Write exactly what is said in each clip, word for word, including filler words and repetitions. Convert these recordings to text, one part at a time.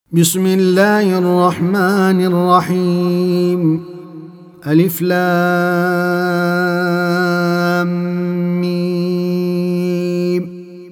بسم الله الرحمن الرحيم. ألف لام ميم.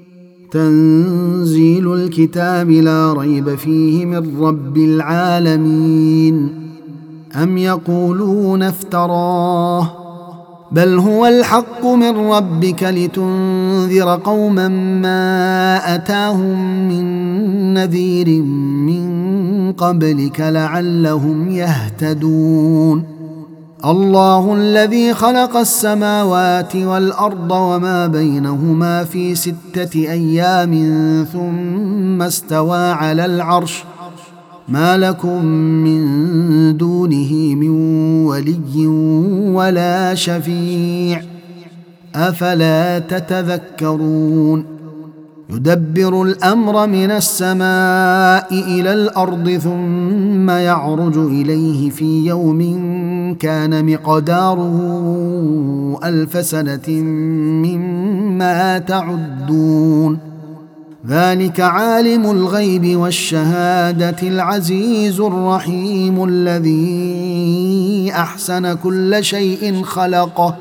تنزيل الكتاب لا ريب فيه من رب العالمين. أم يقولون افتراه بل هو الحق من ربك لتنذر قوما ما أتاهم من نذير من قبلك لعلهم يهتدون. الله الذي خلق السماوات والأرض وما بينهما في ستة أيام ثم استوى على العرش ما لكم من دونه من ولي ولا شفيع أفلا تتذكرون. يدبر الأمر من السماء إلى الأرض ثم يعرج إليه في يوم كان مقداره ألف سنة مما تعدون. ذلك عالم الغيب والشهادة العزيز الرحيم الذي أحسن كل شيء خلقه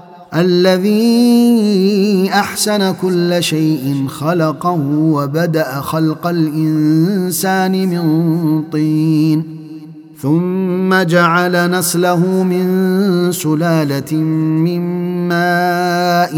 الذي أحسن كل شيء خلقه وبدأ خلق الإنسان من طين ثم جعل نسله من سلالة من ماء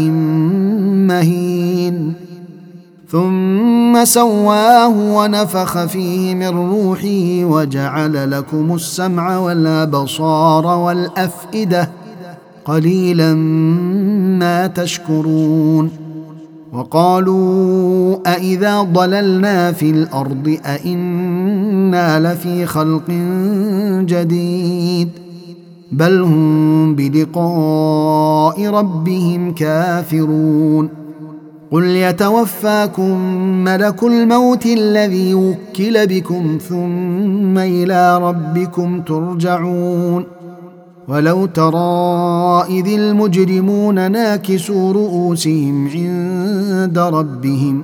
مهين ثم سواه ونفخ فيه من روحه وجعل لكم السمع والأبصار والأفئدة قليلا ما تشكرون. وقالوا أإذا ضللنا في الأرض أإنا لفي خلق جديد بل هم بلقاء ربهم كافرون. قل يتوفاكم ملك الموت الذي وكل بكم ثم إلى ربكم ترجعون. ولو ترى إذ المجرمون ناكسوا رؤوسهم عند ربهم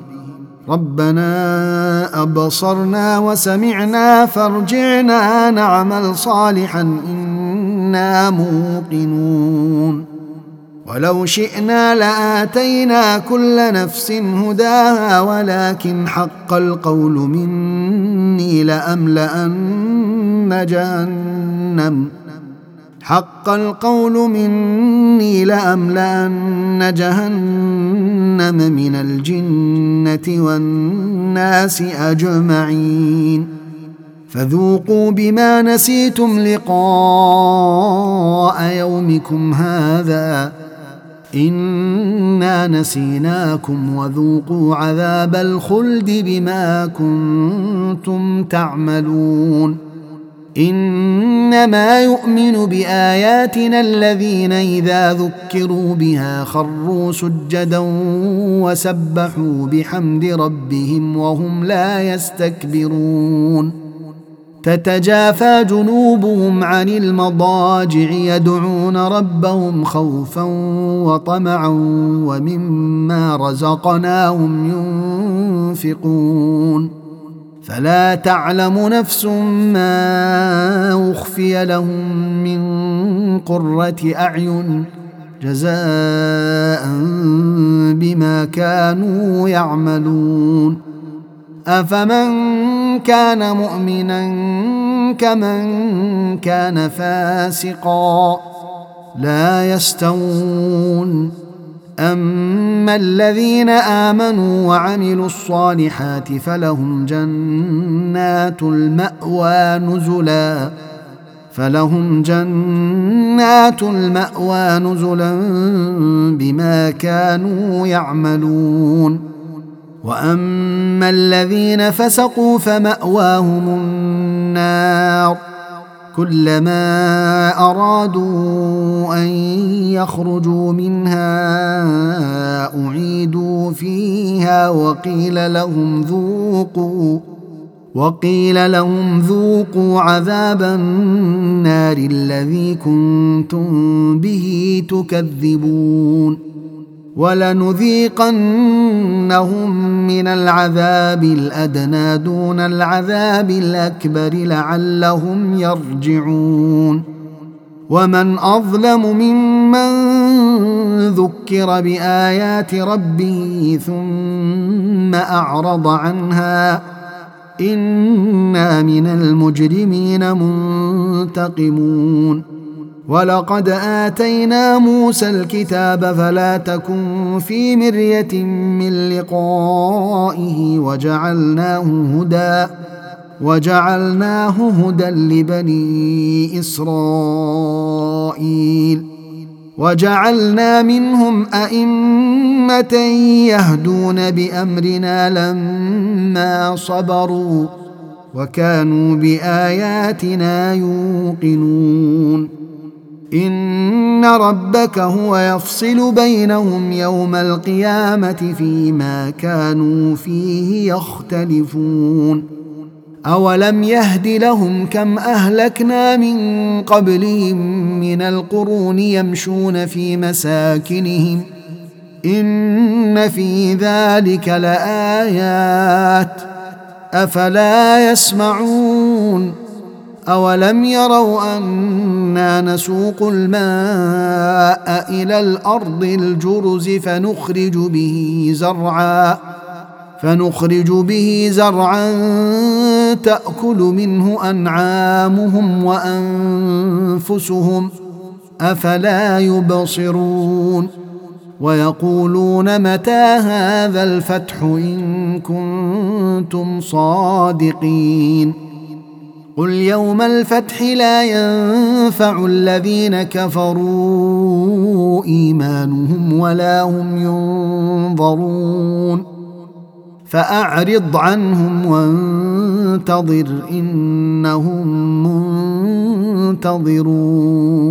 ربنا أبصرنا وسمعنا فارجعنا نعمل صالحا إنا موقنون. ولو شئنا لآتينا كل نفس هداها ولكن حق القول مني لأملأن جهنم حق القول مني لأملأن جهنم من الجنة والناس أجمعين. فذوقوا بما نسيتم لقاء يومكم هذا إنا نسيناكم وذوقوا عذاب الخلد بما كنتم تعملون. إنما يؤمن بآياتنا الذين إذا ذكروا بها خروا سجدا وسبحوا بحمد ربهم وهم لا يستكبرون. تتجافى جنوبهم عن المضاجع يدعون ربهم خوفا وطمعا ومما رزقناهم ينفقون. فلا تعلم نفس ما أخفي لهم من قرة أعين جزاء بما كانوا يعملون. أفمن كان مؤمنا كمن كان فاسقا لا يستوون. أما الذين آمنوا وعملوا الصالحات فلهم جنات المأوى نزلا فلهم جنات المأوى نزلا بما كانوا يعملون. وأما الذين فسقوا فمأواهم النار كلما أرادوا أن يخرجوا منها أعيدوا فيها وقيل لهم ذوقوا وقيل لهم ذوقوا عذاب النار الذي كنتم به تكذبون. ولنذيقنهم من العذاب الأدنى دون العذاب الأكبر لعلهم يرجعون ومن أظلم ممن ذكر بآيات ربه ثم أعرض عنها إنا من المجرمين منتقمون ولقد آتينا موسى الكتاب فلا تكن في مرية من لقائه وجعلناه هدى وجعلناه هدى لبني إسرائيل وجعلنا منهم أئمة يهدون بأمرنا لما صبروا وكانوا بآياتنا يوقنون إن ربك هو يفصل بينهم يوم القيامة فيما كانوا فيه يختلفون أولم يهد لهم كم أهلكنا من قبلهم من القرون يمشون في مساكنهم إن في ذلك لآيات أفلا يسمعون أولم يروا أنا نسوق الماء إلى الأرض الجرز فنخرج به زرعا فنخرج به زرعا تأكل منه أنعامهم وأنفسهم أفلا يبصرون ويقولون متى هذا الفتح إن كنتم صادقين قل يوم الفتح لا ينفع الذين كفروا إيمانهم ولا هم ينظرون فأعرض عنهم وانتظر إنهم منتظرون